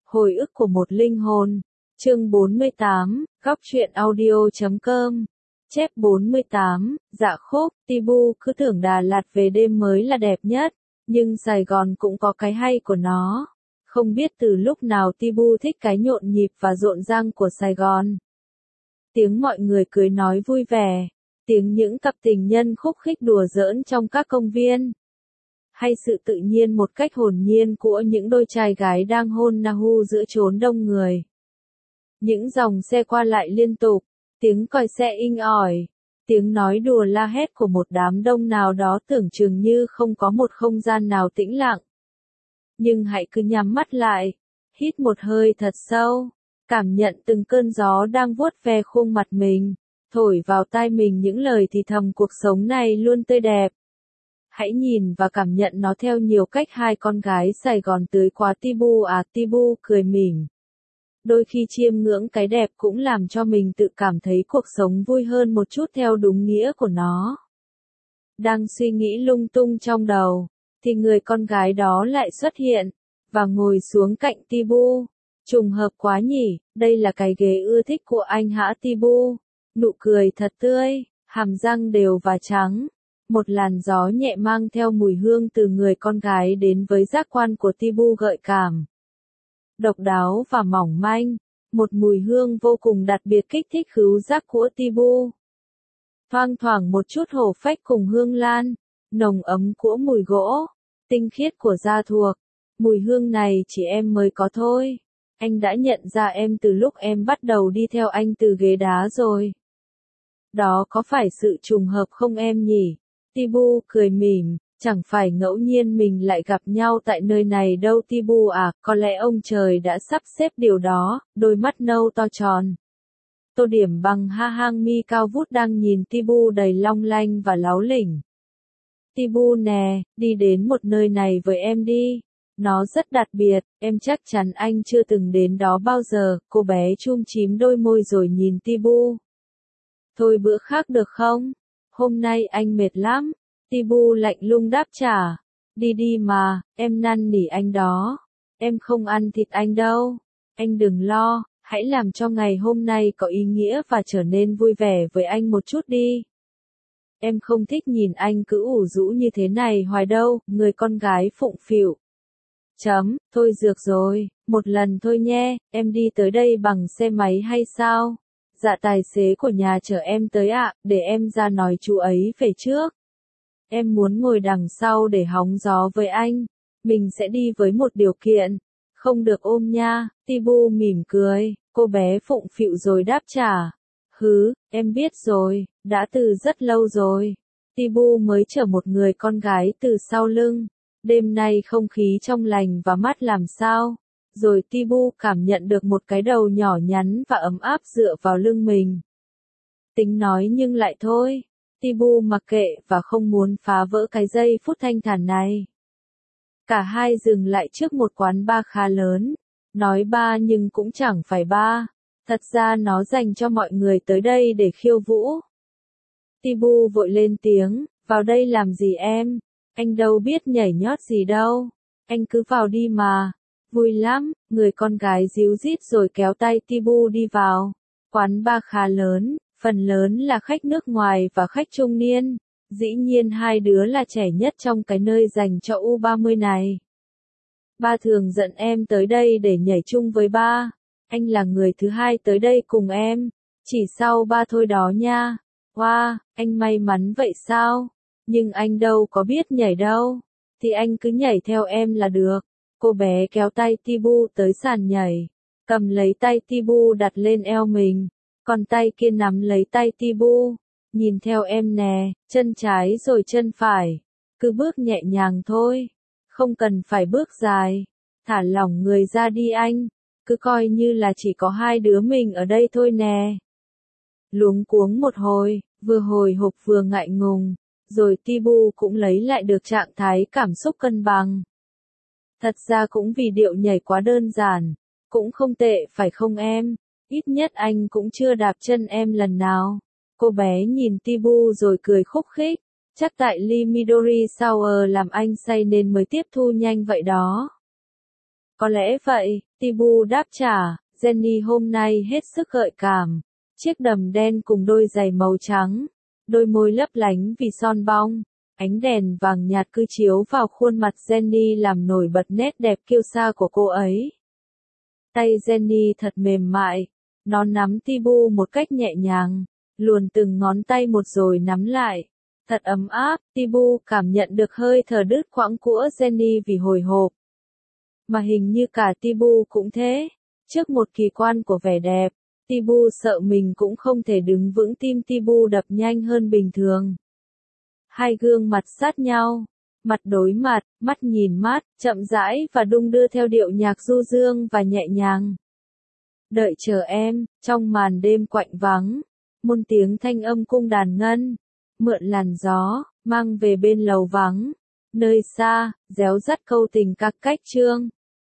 Hồi ức của một linh hồn. Chương 48, góc truyện audio.com. Chép 48, dạ khúc, Tibu cứ tưởng Đà Lạt về đêm mới là đẹp nhất, nhưng Sài Gòn cũng có cái hay của nó. Không biết từ lúc nào Tibu thích cái nhộn nhịp và rộn ràng của Sài Gòn. Tiếng mọi người cười nói vui vẻ, tiếng những cặp tình nhân khúc khích đùa giỡn trong các công viên. Hay sự tự nhiên một cách hồn nhiên của những đôi trai gái đang hôn nahu giữa chốn đông người. Những dòng xe qua lại liên tục, tiếng còi xe inh ỏi, tiếng nói đùa la hét của một đám đông nào đó tưởng chừng như không có một không gian nào tĩnh lặng. Nhưng hãy cứ nhắm mắt lại, hít một hơi thật sâu, cảm nhận từng cơn gió đang vuốt ve khuôn mặt mình, thổi vào tai mình những lời thì thầm cuộc sống này luôn tươi đẹp. Hãy nhìn và cảm nhận nó theo nhiều cách. Hai con gái Sài Gòn tưới quá Tibu à, Tibu cười mỉm. Đôi khi chiêm ngưỡng cái đẹp cũng làm cho mình tự cảm thấy cuộc sống vui hơn một chút theo đúng nghĩa của nó. Đang suy nghĩ lung tung trong đầu, thì người con gái đó lại xuất hiện, và ngồi xuống cạnh Tibu. Trùng hợp quá nhỉ, đây là cái ghế ưa thích của anh hả Tibu? Nụ cười thật tươi, hàm răng đều và trắng. Một làn gió nhẹ mang theo mùi hương từ người con gái đến với giác quan của Tibu gợi cảm. Độc đáo và mỏng manh, một mùi hương vô cùng đặc biệt kích thích khứu giác của Tibu. Thoang thoảng một chút hổ phách cùng hương lan, nồng ấm của mùi gỗ, tinh khiết của da thuộc. Mùi hương này chỉ em mới có thôi. Anh đã nhận ra em từ lúc em bắt đầu đi theo anh từ ghế đá rồi. Đó có phải sự trùng hợp không em nhỉ? Tibu cười mỉm, chẳng phải ngẫu nhiên mình lại gặp nhau tại nơi này đâu Tibu à, có lẽ ông trời đã sắp xếp điều đó. Đôi mắt nâu to tròn, tô điểm bằng hang mi cao vút đang nhìn Tibu đầy long lanh và láu lỉnh. Tibu nè, đi đến một nơi này với em đi. Nó rất đặc biệt, em chắc chắn anh chưa từng đến đó bao giờ. Cô bé chum chím đôi môi rồi nhìn Tibu. Thôi bữa khác được không? Hôm nay anh mệt lắm. Tibu lạnh lùng đáp trả. Đi đi mà, em năn nỉ anh đó. Em không ăn thịt anh đâu. Anh đừng lo, hãy làm cho ngày hôm nay có ý nghĩa và trở nên vui vẻ với anh một chút đi. Em không thích nhìn anh cứ ủ rũ như thế này hoài đâu, người con gái phụng phịu. Thôi dược rồi, một lần thôi nhé, em đi tới đây bằng xe máy hay sao? Dạ tài xế của nhà chở em tới ạ, để em ra nói chú ấy về trước. Em muốn ngồi đằng sau để hóng gió với anh. Mình sẽ đi với một điều kiện. Không được ôm nha. Tibu mỉm cười, cô bé phụng phịu rồi đáp trả. Em biết rồi, đã từ rất lâu rồi. Tibu mới chở một người con gái từ sau lưng. Đêm nay không khí trong lành và mát làm sao. Rồi Tibu cảm nhận được một cái đầu nhỏ nhắn và ấm áp dựa vào lưng mình. Tính nói nhưng lại thôi. Tibu mặc kệ và không muốn phá vỡ cái giây phút thanh thản này. Cả hai dừng lại trước một quán bar khá lớn. Nói bar nhưng cũng chẳng phải bar. Thật ra nó dành cho mọi người tới đây để khiêu vũ. Tibu vội lên tiếng, vào đây làm gì em? Anh đâu biết nhảy nhót gì đâu. Anh cứ vào đi mà. Vui lắm, người con gái díu dít rồi kéo tay Tibu đi vào. Quán bar khá lớn, phần lớn là khách nước ngoài và khách trung niên. Dĩ nhiên hai đứa là trẻ nhất trong cái nơi dành cho U30 này. Ba thường dẫn em tới đây để nhảy chung với ba. Anh là người thứ hai tới đây cùng em. Chỉ sau ba thôi đó nha. Wow, anh may mắn vậy sao? Nhưng anh đâu có biết nhảy đâu. Thì anh cứ nhảy theo em là được. Cô bé kéo tay Tibu tới sàn nhảy. Cầm lấy tay Tibu đặt lên eo mình. Còn tay kia nắm lấy tay Tibu. Nhìn theo em nè, chân trái rồi chân phải. Cứ bước nhẹ nhàng thôi. Không cần phải bước dài. Thả lỏng người ra đi anh. Cứ coi như là chỉ có hai đứa mình ở đây thôi nè. Luống cuống một hồi, vừa hồi hộp vừa ngại ngùng. Rồi Tibu cũng lấy lại được trạng thái cảm xúc cân bằng. Thật ra cũng vì điệu nhảy quá đơn giản. Cũng không tệ phải không em? Ít nhất anh cũng chưa đạp chân em lần nào. Cô bé nhìn Tibu rồi cười khúc khích. Chắc tại ly Midori Sour làm anh say nên mới tiếp thu nhanh vậy đó. Có lẽ vậy, Tibu đáp trả, Jenny hôm nay hết sức gợi cảm. Chiếc đầm đen cùng đôi giày màu trắng, đôi môi lấp lánh vì son bong, ánh đèn vàng nhạt cứ chiếu vào khuôn mặt Jenny làm nổi bật nét đẹp kiêu sa của cô ấy. Tay Jenny thật mềm mại, nó nắm Tibu một cách nhẹ nhàng, luồn từng ngón tay một rồi nắm lại. Thật ấm áp, Tibu cảm nhận được hơi thở đứt quãng của Jenny vì hồi hộp. Mà hình như cả Tibu cũng thế. Trước một kỳ quan của vẻ đẹp, Tibu sợ mình cũng không thể đứng vững, tim Tibu đập nhanh hơn bình thường. Hai gương mặt sát nhau, mặt đối mặt, mắt nhìn mắt, chậm rãi và đung đưa theo điệu nhạc du dương và nhẹ nhàng. Đợi chờ em, trong màn đêm quạnh vắng, muôn tiếng thanh âm cung đàn ngân, mượn làn gió, mang về bên lầu vắng, nơi xa, réo rắt câu tình các cách chương.